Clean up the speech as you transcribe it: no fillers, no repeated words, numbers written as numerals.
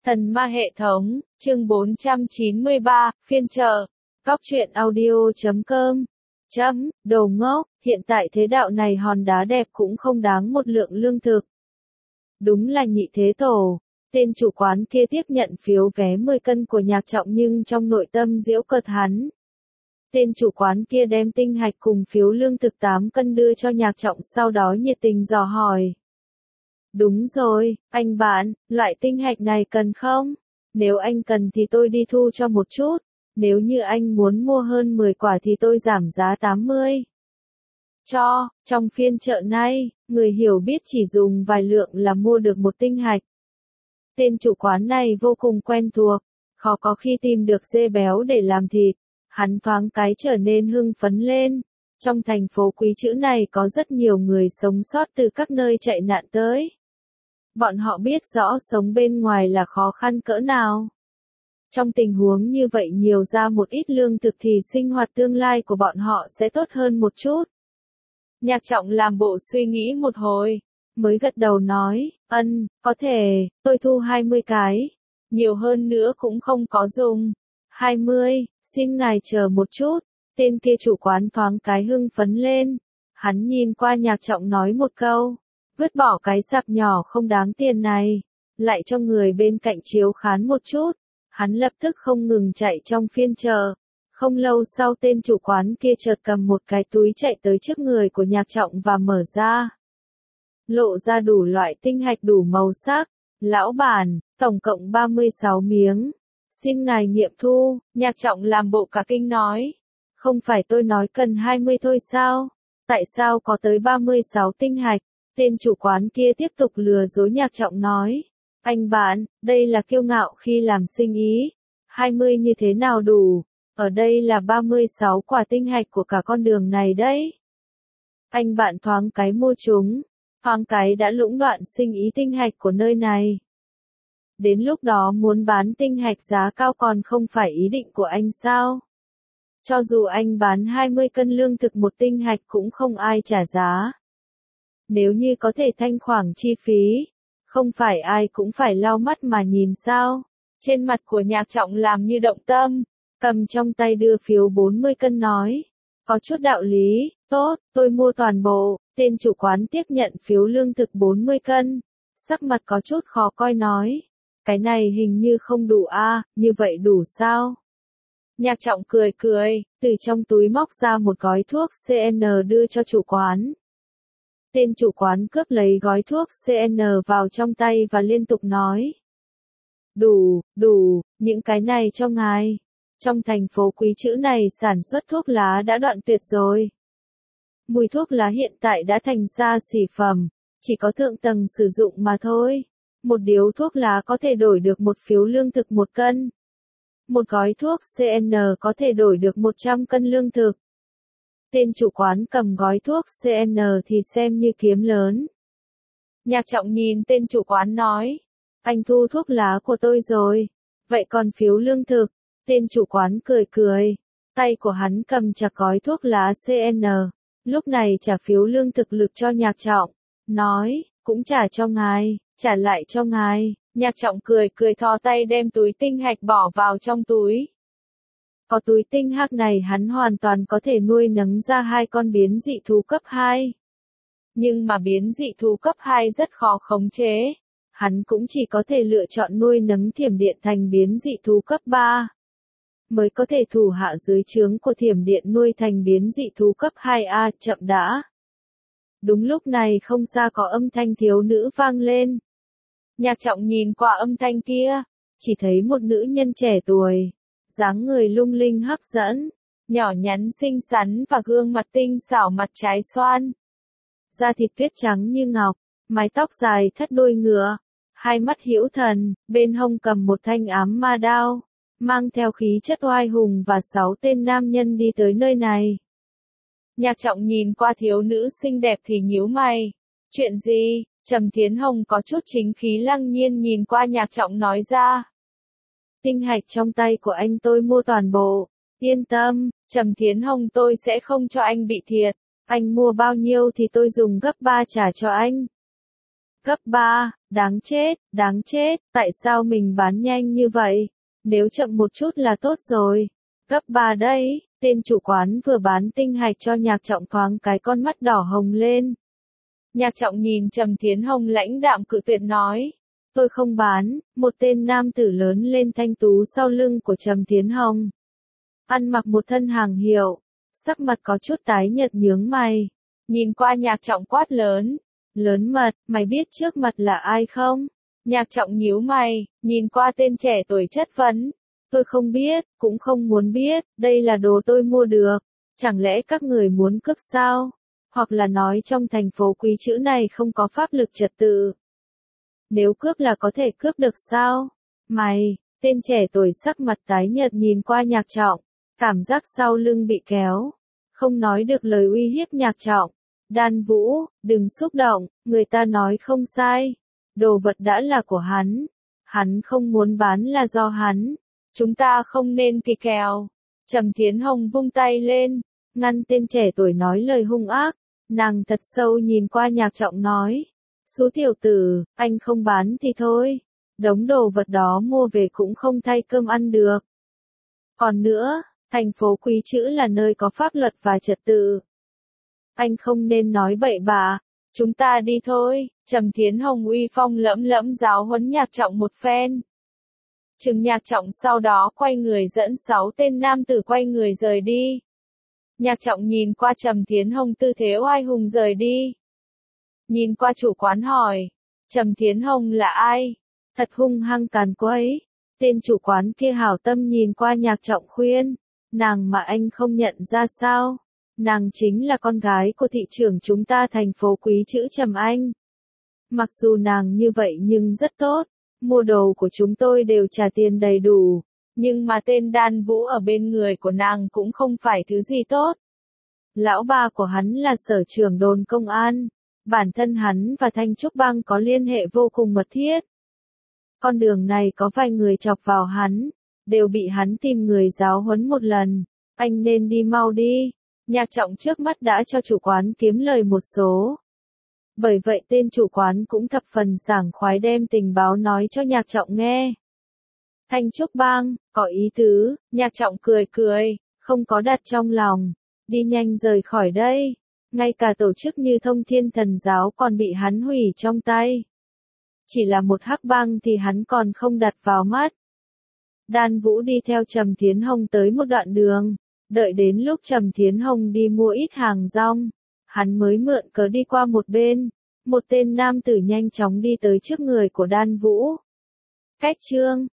Thần ma hệ thống, chương 493, phiên chợ. Góc truyện audio.com. Đồ ngốc, hiện tại thế đạo này hòn đá đẹp cũng không đáng một lượng lương thực. Đúng là nhị thế tổ. Tên chủ quán kia tiếp nhận phiếu vé 10 cân của Nhạc Trọng nhưng trong nội tâm giễu cợt hắn. Tên chủ quán kia đem tinh hạch cùng phiếu lương thực 8 cân đưa cho Nhạc Trọng, sau đó nhiệt tình dò hỏi. Đúng rồi, anh bạn, loại tinh hạch này cần không? Nếu anh cần thì tôi đi thu cho một chút. Nếu như anh muốn mua hơn 10 quả thì tôi giảm giá 80. Trong phiên chợ này, người hiểu biết chỉ dùng vài lượng là mua được một tinh hạch. Tên chủ quán này vô cùng quen thuộc, khó có khi tìm được dê béo để làm thịt. Hắn thoáng cái trở nên hưng phấn lên. Trong thành phố Quý Chữ này có rất nhiều người sống sót từ các nơi chạy nạn tới. Bọn họ biết rõ sống bên ngoài là khó khăn cỡ nào. Trong tình huống như vậy nhiều ra một ít lương thực thì sinh hoạt tương lai của bọn họ sẽ tốt hơn một chút. Nhạc Trọng làm bộ suy nghĩ một hồi, mới gật đầu nói, có thể, tôi thu 20 cái. Nhiều hơn nữa cũng không có dùng. 20, xin ngài chờ một chút. Tên kia chủ quán thoáng cái hưng phấn lên. Hắn nhìn qua Nhạc Trọng nói một câu. Vứt bỏ cái sạp nhỏ không đáng tiền này. Lại cho người bên cạnh chiếu khán một chút. Hắn lập tức không ngừng chạy trong phiên chợ. Không lâu sau tên chủ quán kia chợt cầm một cái túi chạy tới trước người của Nhạc Trọng và mở ra. Lộ ra đủ loại tinh hạch đủ màu sắc. Lão bản, tổng cộng 36 miếng. Xin ngài nghiệm thu. Nhạc Trọng làm bộ cả kinh nói. Không phải tôi nói cần 20 thôi sao? Tại sao có tới 36 tinh hạch? Tên chủ quán kia tiếp tục lừa dối Nhạc Trọng nói. Anh bạn, đây là kiêu ngạo khi làm sinh ý. 20 như thế nào đủ? Ở đây là 36 quả tinh hạch của cả con đường này đấy. Anh bạn thoáng cái mua chúng. Thoáng cái đã lũng đoạn sinh ý tinh hạch của nơi này. Đến lúc đó muốn bán tinh hạch giá cao còn không phải ý định của anh sao? Cho dù anh bán 20 cân lương thực một tinh hạch cũng không ai trả giá. Nếu như có thể thanh khoản chi phí, không phải ai cũng phải lau mắt mà nhìn sao? Trên mặt của Nhạc Trọng làm như động tâm, cầm trong tay đưa phiếu 40 cân nói. Có chút đạo lý, tốt, tôi mua toàn bộ. Tên chủ quán tiếp nhận phiếu lương thực 40 cân. Sắc mặt có chút khó coi nói. Cái này hình như không đủ a, như vậy đủ sao? Nhạc Trọng cười, từ trong túi móc ra một gói thuốc CN đưa cho chủ quán. Tên chủ quán cướp lấy gói thuốc CN vào trong tay và liên tục nói. Đủ, những cái này cho ngài. Trong thành phố Quý Chữ này sản xuất thuốc lá đã đoạn tuyệt rồi. Mùi thuốc lá hiện tại đã thành xa xỉ phẩm, chỉ có thượng tầng sử dụng mà thôi. Một điếu thuốc lá có thể đổi được một phiếu lương thực 1 cân. Một gói thuốc CN có thể đổi được 100 cân lương thực. Tên chủ quán cầm gói thuốc CN thì xem như kiếm lớn. Nhạc Trọng nhìn tên chủ quán nói. Anh thu thuốc lá của tôi rồi. Vậy còn phiếu lương thực? Tên chủ quán cười. Tay của hắn cầm chặt gói thuốc lá CN. Lúc này trả phiếu lương thực lực cho Nhạc Trọng. Nói, cũng trả cho ngài, trả lại cho ngài. Nhạc Trọng cười thò tay đem túi tinh hạch bỏ vào trong túi. Có túi tinh hạch này hắn hoàn toàn có thể nuôi nấng ra 2 con biến dị thú cấp 2. Nhưng mà biến dị thú cấp 2 rất khó khống chế. Hắn cũng chỉ có thể lựa chọn nuôi nấng thiểm điện thành biến dị thú cấp 3. Mới có thể thủ hạ dưới trướng của thiểm điện nuôi thành biến dị thú cấp 2A, chậm đã. Đúng lúc này không xa có âm thanh thiếu nữ vang lên. Nhạc Trọng nhìn qua âm thanh kia, chỉ thấy một nữ nhân trẻ tuổi, dáng người lung linh hấp dẫn, nhỏ nhắn xinh xắn và gương mặt tinh xảo mặt trái xoan. Da thịt tuyết trắng như ngọc, mái tóc dài thắt đuôi ngựa, hai mắt hữu thần, bên hông cầm một thanh ám ma đao, mang theo khí chất oai hùng và 6 tên nam nhân đi tới nơi này. Nhạc Trọng nhìn qua thiếu nữ xinh đẹp thì nhíu mày. Chuyện gì? Trầm Thiến Hồng có chút chính khí lăng nhiên nhìn qua Nhạc Trọng nói ra. Tinh hạch trong tay của anh tôi mua toàn bộ. Yên tâm, Trầm Thiến Hồng tôi sẽ không cho anh bị thiệt. Anh mua bao nhiêu thì tôi dùng gấp 3 trả cho anh. Cấp 3, đáng chết, tại sao mình bán nhanh như vậy? Nếu chậm một chút là tốt rồi. Cấp 3 đấy, tên chủ quán vừa bán tinh hạch cho Nhạc Trọng thoáng cái con mắt đỏ hồng lên. Nhạc Trọng nhìn Trầm Thiến Hồng lãnh đạm cự tuyệt nói. Tôi không bán, một tên nam tử lớn lên thanh tú sau lưng của Trầm Thiến Hồng. Ăn mặc một thân hàng hiệu, sắc mặt có chút tái nhợt nhướng mày. Nhìn qua Nhạc Trọng quát lớn. Lớn mật, mày biết trước mặt là ai không? Nhạc Trọng nhíu mày, nhìn qua tên trẻ tuổi chất vấn. Tôi không biết, cũng không muốn biết, đây là đồ tôi mua được. Chẳng lẽ các người muốn cướp sao? Hoặc là nói trong thành phố Quý Chữ này không có pháp lực trật tự. Nếu cướp là có thể cướp được sao? Mày, tên trẻ tuổi sắc mặt tái nhợt nhìn qua Nhạc Trọng, cảm giác sau lưng bị kéo. Không nói được lời uy hiếp Nhạc Trọng. Đan Vũ, đừng xúc động, người ta nói không sai. Đồ vật đã là của hắn. Hắn không muốn bán là do hắn. Chúng ta không nên kỳ kèo. Trầm Thiến Hồng vung tay lên, ngăn tên trẻ tuổi nói lời hung ác. Nàng thật sâu nhìn qua Nhạc Trọng nói. Xú tiểu tử, anh không bán thì thôi. Đống đồ vật đó mua về cũng không thay cơm ăn được. Còn nữa, thành phố Quý Chữ là nơi có pháp luật và trật tự. Anh không nên nói bậy bạ. Chúng ta đi thôi. Trầm Thiến Hồng uy phong lẫm lẫm giáo huấn Nhạc Trọng một phen. Trừng Nhạc Trọng sau đó quay người dẫn 6 tên nam tử quay người rời đi. Nhạc Trọng nhìn qua Trầm Thiến Hồng tư thế oai hùng rời đi. Nhìn qua chủ quán hỏi. Trầm Thiến Hồng là ai? Thật hung hăng càn quấy. Tên chủ quán kia hảo tâm nhìn qua Nhạc Trọng khuyên. Nàng mà anh không nhận ra sao? Nàng chính là con gái của thị trưởng chúng ta thành phố Quý Chữ Trầm Anh. Mặc dù nàng như vậy nhưng rất tốt. Mua đồ của chúng tôi đều trả tiền đầy đủ. Nhưng mà tên Đan Vũ ở bên người của nàng cũng không phải thứ gì tốt. Lão ba của hắn là sở trưởng đồn công an. Bản thân hắn và Thanh Trúc Bang có liên hệ vô cùng mật thiết. Con đường này có vài người chọc vào hắn. Đều bị hắn tìm người giáo huấn một lần. Anh nên đi mau đi. Nhạc Trọng trước mắt đã cho chủ quán kiếm lời một số. Bởi vậy tên chủ quán cũng thập phần sảng khoái đem tình báo nói cho Nhạc Trọng nghe. Thanh Trúc Bang, có ý tứ, Nhạc Trọng cười cười, không có đặt trong lòng. Đi nhanh rời khỏi đây. Ngay cả tổ chức như Thông Thiên Thần Giáo còn bị hắn hủy trong tay. Chỉ là một hắc bang thì hắn còn không đặt vào mắt. Đan Vũ đi theo Trầm Thiến Hồng tới một đoạn đường. Đợi đến lúc Trầm Thiến Hồng đi mua ít hàng rong, hắn mới mượn cớ đi qua một bên. Một tên nam tử nhanh chóng đi tới trước người của Đan Vũ. Cách chương